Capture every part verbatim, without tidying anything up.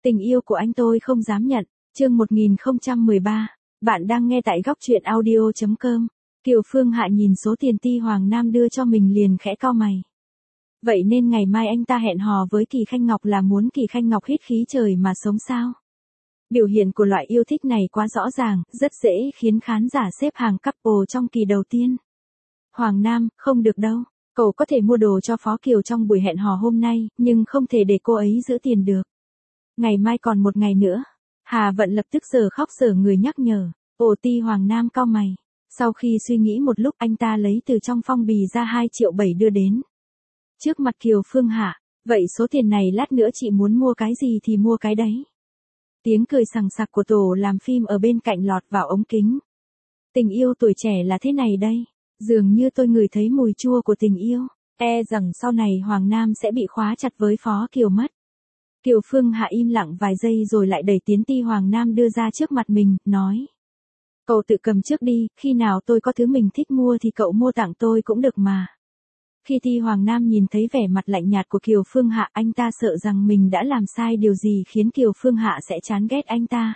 Tình yêu của anh tôi không dám nhận. Chương một nghìn không trăm mười ba. Bạn đang nghe tại góc truyện audio chấm com. Kiều Phương Hạ nhìn số tiền Ti Hoàng Nam đưa cho mình liền khẽ cau mày. Vậy nên ngày mai anh ta hẹn hò với Kỳ Khanh Ngọc là muốn Kỳ Khanh Ngọc hít khí trời mà sống sao? Biểu hiện của loại yêu thích này quá rõ ràng, rất dễ khiến khán giả xếp hàng couple trong kỳ đầu tiên. Hoàng Nam, không được đâu. Cậu có thể mua đồ cho Phó Kiều trong buổi hẹn hò hôm nay, nhưng không thể để cô ấy giữ tiền được. Ngày mai còn một ngày nữa. Hà Vận lập tức giờ khóc giờ người nhắc nhở. Ồ, Ti Hoàng Nam cau mày. Sau khi suy nghĩ một lúc anh ta lấy từ trong phong bì ra hai triệu bảy đưa đến. Trước mặt Kiều Phương Hạ, vậy số tiền này lát nữa chị muốn mua cái gì thì mua cái đấy. Tiếng cười sằng sặc của tổ làm phim ở bên cạnh lọt vào ống kính. Tình yêu tuổi trẻ là thế này đây. Dường như tôi ngửi thấy mùi chua của tình yêu. E rằng sau này Hoàng Nam sẽ bị khóa chặt với Phó Kiều mất. Kiều Phương Hạ im lặng vài giây rồi lại đẩy tiến Ti Hoàng Nam đưa ra trước mặt mình, nói. Cậu tự cầm trước đi, khi nào tôi có thứ mình thích mua thì cậu mua tặng tôi cũng được mà. Khi Ti Hoàng Nam nhìn thấy vẻ mặt lạnh nhạt của Kiều Phương Hạ, anh ta sợ rằng mình đã làm sai điều gì khiến Kiều Phương Hạ sẽ chán ghét anh ta.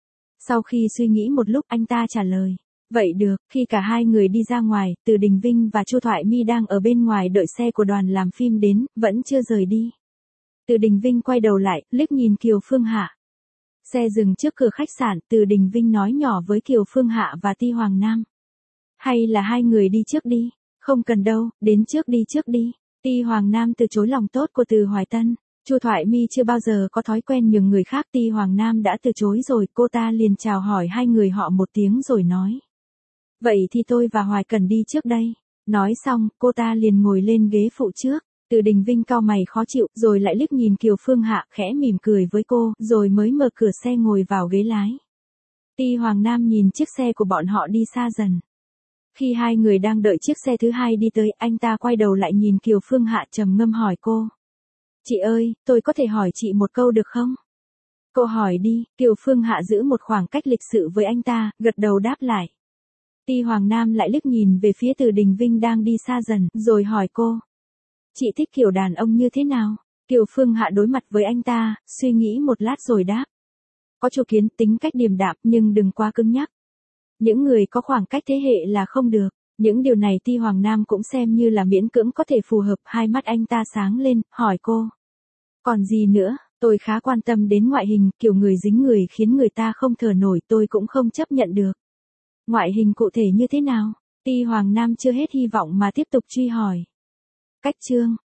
Sau khi suy nghĩ một lúc anh ta trả lời. Vậy được, khi cả hai người đi ra ngoài, Từ Đình Vinh và Chu Thoại My đang ở bên ngoài đợi xe của đoàn làm phim đến, vẫn chưa rời đi. Từ Đình Vinh quay đầu lại, liếc nhìn Kiều Phương Hạ. Xe dừng trước cửa khách sạn, Từ Đình Vinh nói nhỏ với Kiều Phương Hạ và Ti Hoàng Nam. Hay là hai người đi trước đi? Không cần đâu, đến trước đi trước đi. Ti Hoàng Nam từ chối lòng tốt của Từ Hoài Tân. Chu Thoại My chưa bao giờ có thói quen nhường người khác, Ti Hoàng Nam đã từ chối rồi, cô ta liền chào hỏi hai người họ một tiếng rồi nói. Vậy thì tôi và Hoài Cần đi trước đây. Nói xong, cô ta liền ngồi lên ghế phụ trước. Từ Đình Vinh cau mày khó chịu, rồi lại liếc nhìn Kiều Phương Hạ, khẽ mỉm cười với cô, rồi mới mở cửa xe ngồi vào ghế lái. Ti Hoàng Nam nhìn chiếc xe của bọn họ đi xa dần. Khi hai người đang đợi chiếc xe thứ hai đi tới, anh ta quay đầu lại nhìn Kiều Phương Hạ trầm ngâm hỏi cô. Chị ơi, tôi có thể hỏi chị một câu được không? Cô hỏi đi. Kiều Phương Hạ giữ một khoảng cách lịch sự với anh ta, gật đầu đáp lại. Ti Hoàng Nam lại liếc nhìn về phía Từ Đình Vinh đang đi xa dần, rồi hỏi cô. Chị thích kiểu đàn ông như thế nào? Kiều Phương Hạ đối mặt với anh ta, suy nghĩ một lát rồi đáp. Có chủ kiến, tính cách điềm đạm, nhưng đừng quá cứng nhắc. Những người có khoảng cách thế hệ là không được. Những điều này Ti Hoàng Nam cũng xem như là miễn cưỡng có thể phù hợp. Hai mắt anh ta sáng lên, hỏi cô. Còn gì nữa? Tôi khá quan tâm đến ngoại hình, kiểu người dính người khiến người ta không thở nổi, tôi cũng không chấp nhận được. Ngoại hình cụ thể như thế nào? Ti Hoàng Nam chưa hết hy vọng mà tiếp tục truy hỏi. Cách chương.